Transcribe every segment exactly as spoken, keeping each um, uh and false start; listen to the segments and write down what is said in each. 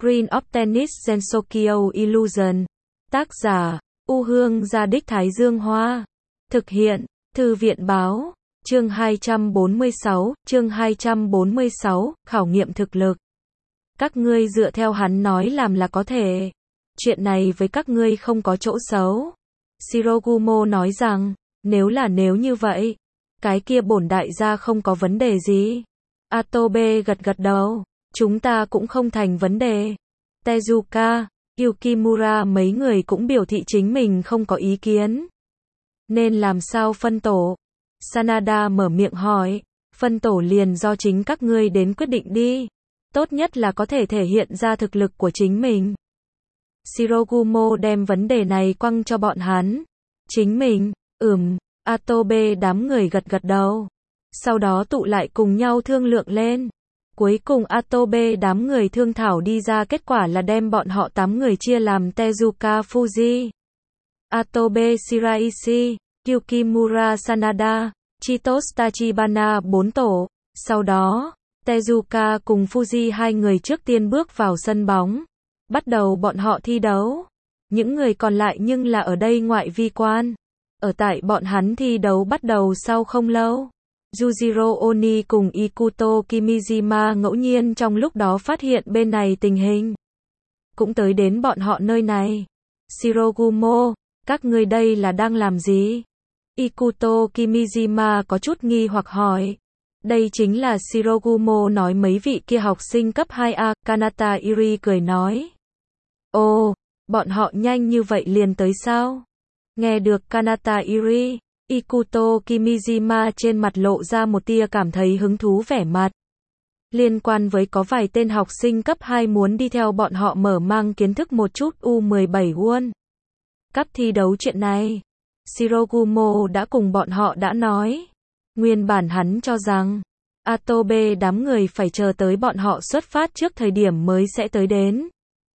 Green of Tennis Gensokyo Illusion. Tác giả, U Hương Gia Đích Thái Dương Hoa. Thực hiện, Thư viện Báo. Chương hai trăm bốn mươi sáu, chương hai trăm bốn mươi sáu, khảo nghiệm thực lực. Các ngươi dựa theo hắn nói làm là có thể. Chuyện này với các ngươi không có chỗ xấu. Shirogumo nói rằng, nếu là nếu như vậy, cái kia bổn đại gia không có vấn đề gì. Atobe gật gật đầu, chúng ta cũng không thành vấn đề. Tezuka, Yukimura mấy người cũng biểu thị chính mình không có ý kiến. Nên làm sao phân tổ? Sanada mở miệng hỏi, phân tổ liền do chính các ngươi đến quyết định đi. Tốt nhất là có thể thể hiện ra thực lực của chính mình. Shirogumo đem vấn đề này quăng cho bọn hắn. Chính mình, ừm, Atobe đám người gật gật đầu. Sau đó tụ lại cùng nhau thương lượng lên. Cuối cùng Atobe đám người thương thảo đi ra kết quả là đem bọn họ tám người chia làm Tezuka Fuji, Atobe Shiraishi, Yukimura Sanada, Chitos Tachibana bốn tổ. Sau đó, Tezuka cùng Fuji hai người trước tiên bước vào sân bóng. Bắt đầu bọn họ thi đấu. Những người còn lại nhưng là ở đây ngoại vi quan. Ở tại bọn hắn thi đấu bắt đầu sau không lâu. Yujiro Oni cùng Ikuto Kimijima ngẫu nhiên trong lúc đó phát hiện bên này tình hình. Cũng tới đến bọn họ nơi này. Shirogumo, các ngươi đây là đang làm gì? Ikuto Kimijima có chút nghi hoặc hỏi. Đây chính là Shirogumo nói mấy vị kia học sinh cấp hai A, Kanata Iri cười nói. Ồ, bọn họ nhanh như vậy liền tới sao? Nghe được Kanata Iri, Ikuto Kimijima trên mặt lộ ra một tia cảm thấy hứng thú vẻ mặt. Liên quan với có vài tên học sinh cấp hai muốn đi theo bọn họ mở mang kiến thức một chút U mười bảy World Cup thi đấu chuyện này. Shirogumo đã cùng bọn họ đã nói. Nguyên bản hắn cho rằng, Atobe đám người phải chờ tới bọn họ xuất phát trước thời điểm mới sẽ tới đến.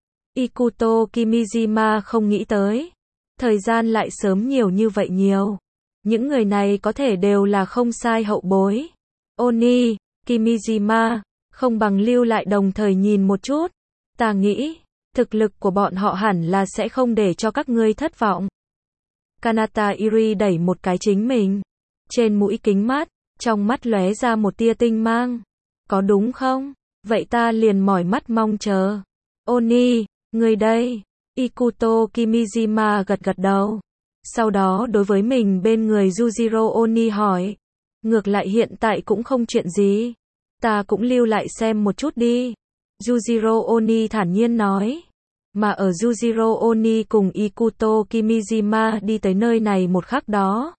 Ikuto Kimijima không nghĩ tới. Thời gian lại sớm nhiều như vậy nhiều. Những người này có thể đều là không sai hậu bối. Oni, Kimijima, không bằng lưu lại đồng thời nhìn một chút. Ta nghĩ, thực lực của bọn họ hẳn là sẽ không để cho các ngươi thất vọng. Kanata Iri đẩy một cái chính mình. Trên mũi kính mắt, trong mắt lóe ra một tia tinh mang. Có đúng không? Vậy ta liền mỏi mắt mong chờ. Oni, người đây. Ikuto Kimijima gật gật đầu. Sau đó đối với mình bên người Yujiro Oni hỏi. Ngược lại hiện tại cũng không chuyện gì. Ta cũng lưu lại xem một chút đi. Yujiro Oni thản nhiên nói. Mà ở Yujiro Oni cùng Ikuto Kimijima đi tới nơi này một khắc đó.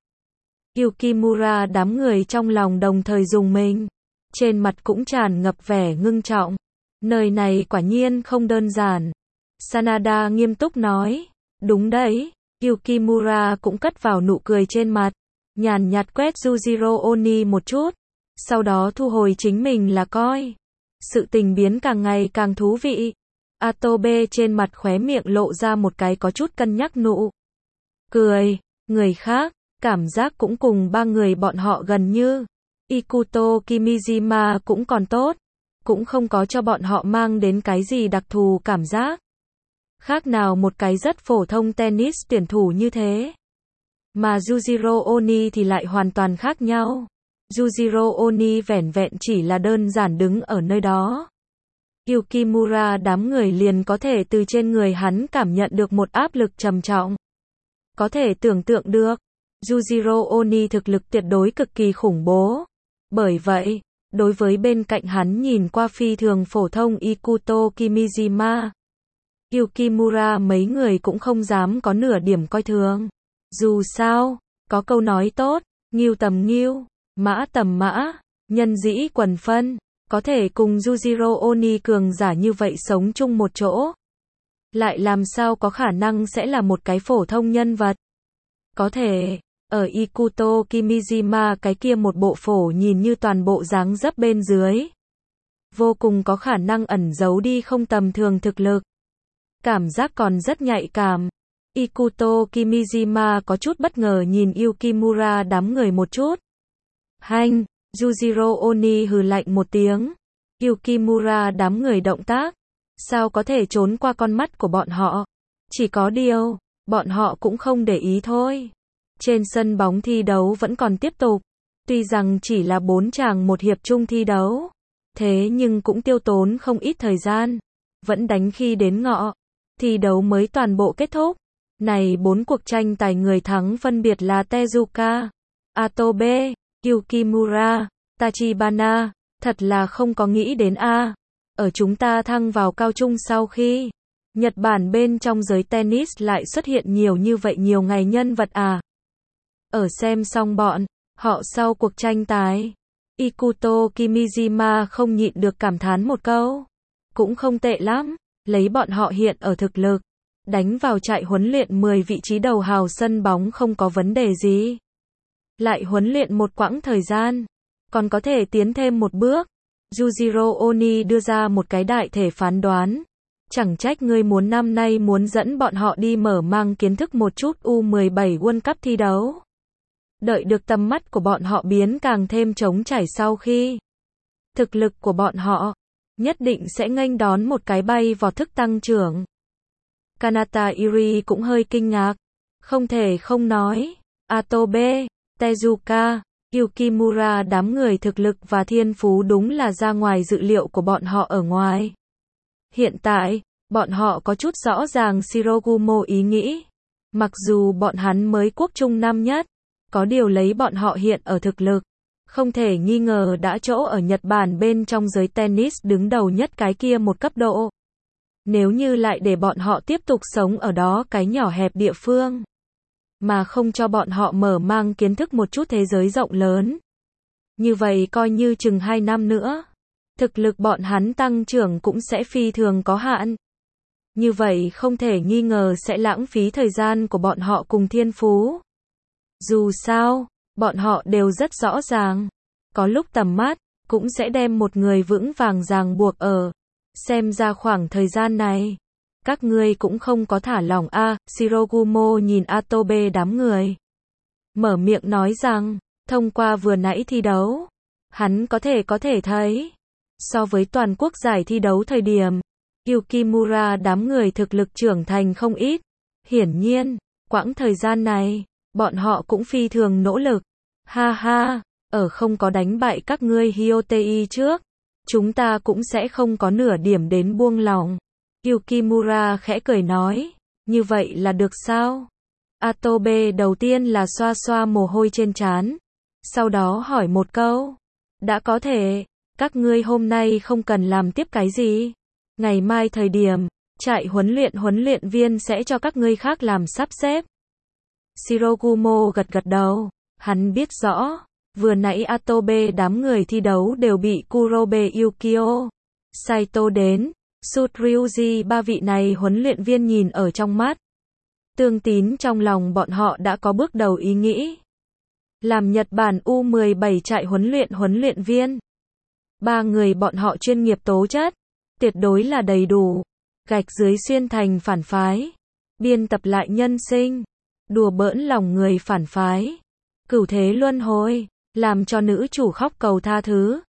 Yukimura đám người trong lòng đồng thời rùng mình. Trên mặt cũng tràn ngập vẻ ngưng trọng. Nơi này quả nhiên không đơn giản. Sanada nghiêm túc nói. Đúng đấy. Yukimura cũng cất vào nụ cười trên mặt. Nhàn nhạt quét Yujiro Oni một chút. Sau đó thu hồi chính mình là coi. Sự tình biến càng ngày càng thú vị. Atobe trên mặt khóe miệng lộ ra một cái có chút cân nhắc nụ cười. Người khác, cảm giác cũng cùng ba người bọn họ gần như. Ikuto Kimijima cũng còn tốt. Cũng không có cho bọn họ mang đến cái gì đặc thù cảm giác. Khác nào một cái rất phổ thông tennis tuyển thủ như thế. Mà Yujiro Oni thì lại hoàn toàn khác nhau. Yujiro Oni vẻn vẹn chỉ là đơn giản đứng ở nơi đó. Yukimura đám người liền có thể từ trên người hắn cảm nhận được một áp lực trầm trọng. Có thể tưởng tượng được, Yujiro Oni thực lực tuyệt đối cực kỳ khủng bố. Bởi vậy, đối với bên cạnh hắn nhìn qua phi thường phổ thông Ikuto Kimijima, Yukimura mấy người cũng không dám có nửa điểm coi thường. Dù sao, có câu nói tốt, ngưu tầm ngưu, mã tầm mã, nhân dĩ quần phân, có thể cùng Yujiro Oni cường giả như vậy sống chung một chỗ. Lại làm sao có khả năng sẽ là một cái phổ thông nhân vật. Có thể, ở Ikuto Kimijima cái kia một bộ phổ nhìn như toàn bộ dáng dấp bên dưới. Vô cùng có khả năng ẩn giấu đi không tầm thường thực lực. Cảm giác còn rất nhạy cảm. Ikuto Kimijima có chút bất ngờ nhìn Yukimura đám người một chút. Hanh, Yujiro Oni hừ lạnh một tiếng. Yukimura đám người động tác. Sao có thể trốn qua con mắt của bọn họ? Chỉ có điều, bọn họ cũng không để ý thôi. Trên sân bóng thi đấu vẫn còn tiếp tục. Tuy rằng chỉ là bốn chàng một hiệp chung thi đấu, thế nhưng cũng tiêu tốn không ít thời gian. Vẫn đánh khi đến ngọ, thi đấu mới toàn bộ kết thúc. Này bốn cuộc tranh tài người thắng phân biệt là Tezuka, Atobe, Yukimura, Tachibana. Thật là không có nghĩ đến a. Ở chúng ta thăng vào cao trung sau khi Nhật Bản bên trong giới tennis lại xuất hiện nhiều như vậy nhiều ngày nhân vật à. Ở xem xong bọn họ sau cuộc tranh tài, Ikuto Kimijima không nhịn được cảm thán một câu. Cũng không tệ lắm, lấy bọn họ hiện ở thực lực, đánh vào trại huấn luyện mười vị trí đầu hào sân bóng không có vấn đề gì. Lại huấn luyện một quãng thời gian, còn có thể tiến thêm một bước. Yujiro Oni đưa ra một cái đại thể phán đoán. Chẳng trách ngươi muốn năm nay muốn dẫn bọn họ đi mở mang kiến thức một chút U mười bảy World Cup thi đấu. Đợi được tầm mắt của bọn họ biến càng thêm trống trải sau khi thực lực của bọn họ nhất định sẽ nghênh đón một cái bay vọt thức tăng trưởng. Kanata Iri cũng hơi kinh ngạc. Không thể không nói, Atobe, Tezuka, Yukimura đám người thực lực và thiên phú đúng là ra ngoài dự liệu của bọn họ ở ngoài. Hiện tại, bọn họ có chút rõ ràng Shirogumo ý nghĩ. Mặc dù bọn hắn mới quốc trung năm nhất, có điều lấy bọn họ hiện ở thực lực, không thể nghi ngờ đã chỗ ở Nhật Bản bên trong giới tennis đứng đầu nhất cái kia một cấp độ. Nếu như lại để bọn họ tiếp tục sống ở đó cái nhỏ hẹp địa phương, mà không cho bọn họ mở mang kiến thức một chút thế giới rộng lớn, như vậy coi như chừng hai năm nữa, thực lực bọn hắn tăng trưởng cũng sẽ phi thường có hạn. Như vậy không thể nghi ngờ sẽ lãng phí thời gian của bọn họ cùng thiên phú. Dù sao, bọn họ đều rất rõ ràng, có lúc tầm mắt cũng sẽ đem một người vững vàng ràng buộc ở. Xem ra khoảng thời gian này, các ngươi cũng không có thả lỏng a. À, Shirogumo nhìn Atobe đám người, mở miệng nói rằng, thông qua vừa nãy thi đấu, hắn có thể có thể thấy, so với toàn quốc giải thi đấu thời điểm, Yukimura đám người thực lực trưởng thành không ít. Hiển nhiên, quãng thời gian này, bọn họ cũng phi thường nỗ lực. Ha ha, ở không có đánh bại các ngươi Hyotei trước, chúng ta cũng sẽ không có nửa điểm đến buông lòng. Yukimura khẽ cười nói, như vậy là được sao? Atobe đầu tiên là xoa xoa mồ hôi trên trán, sau đó hỏi một câu, đã có thể, các ngươi hôm nay không cần làm tiếp cái gì. Ngày mai thời điểm, trại huấn luyện huấn luyện viên sẽ cho các ngươi khác làm sắp xếp. Shirogumo gật gật đầu, hắn biết rõ, vừa nãy Atobe đám người thi đấu đều bị Kurobe Yukio, Saito đến, Sutryuji ba vị này huấn luyện viên nhìn ở trong mắt. Tương tín trong lòng bọn họ đã có bước đầu ý nghĩ. Làm Nhật Bản U mười bảy trại huấn luyện huấn luyện viên. Ba người bọn họ chuyên nghiệp tố chất, tuyệt đối là đầy đủ. Gạch dưới xuyên thành phản phái, biên tập lại nhân sinh, đùa bỡn lòng người phản phái, cửu thế luân hồi, làm cho nữ chủ khóc cầu tha thứ.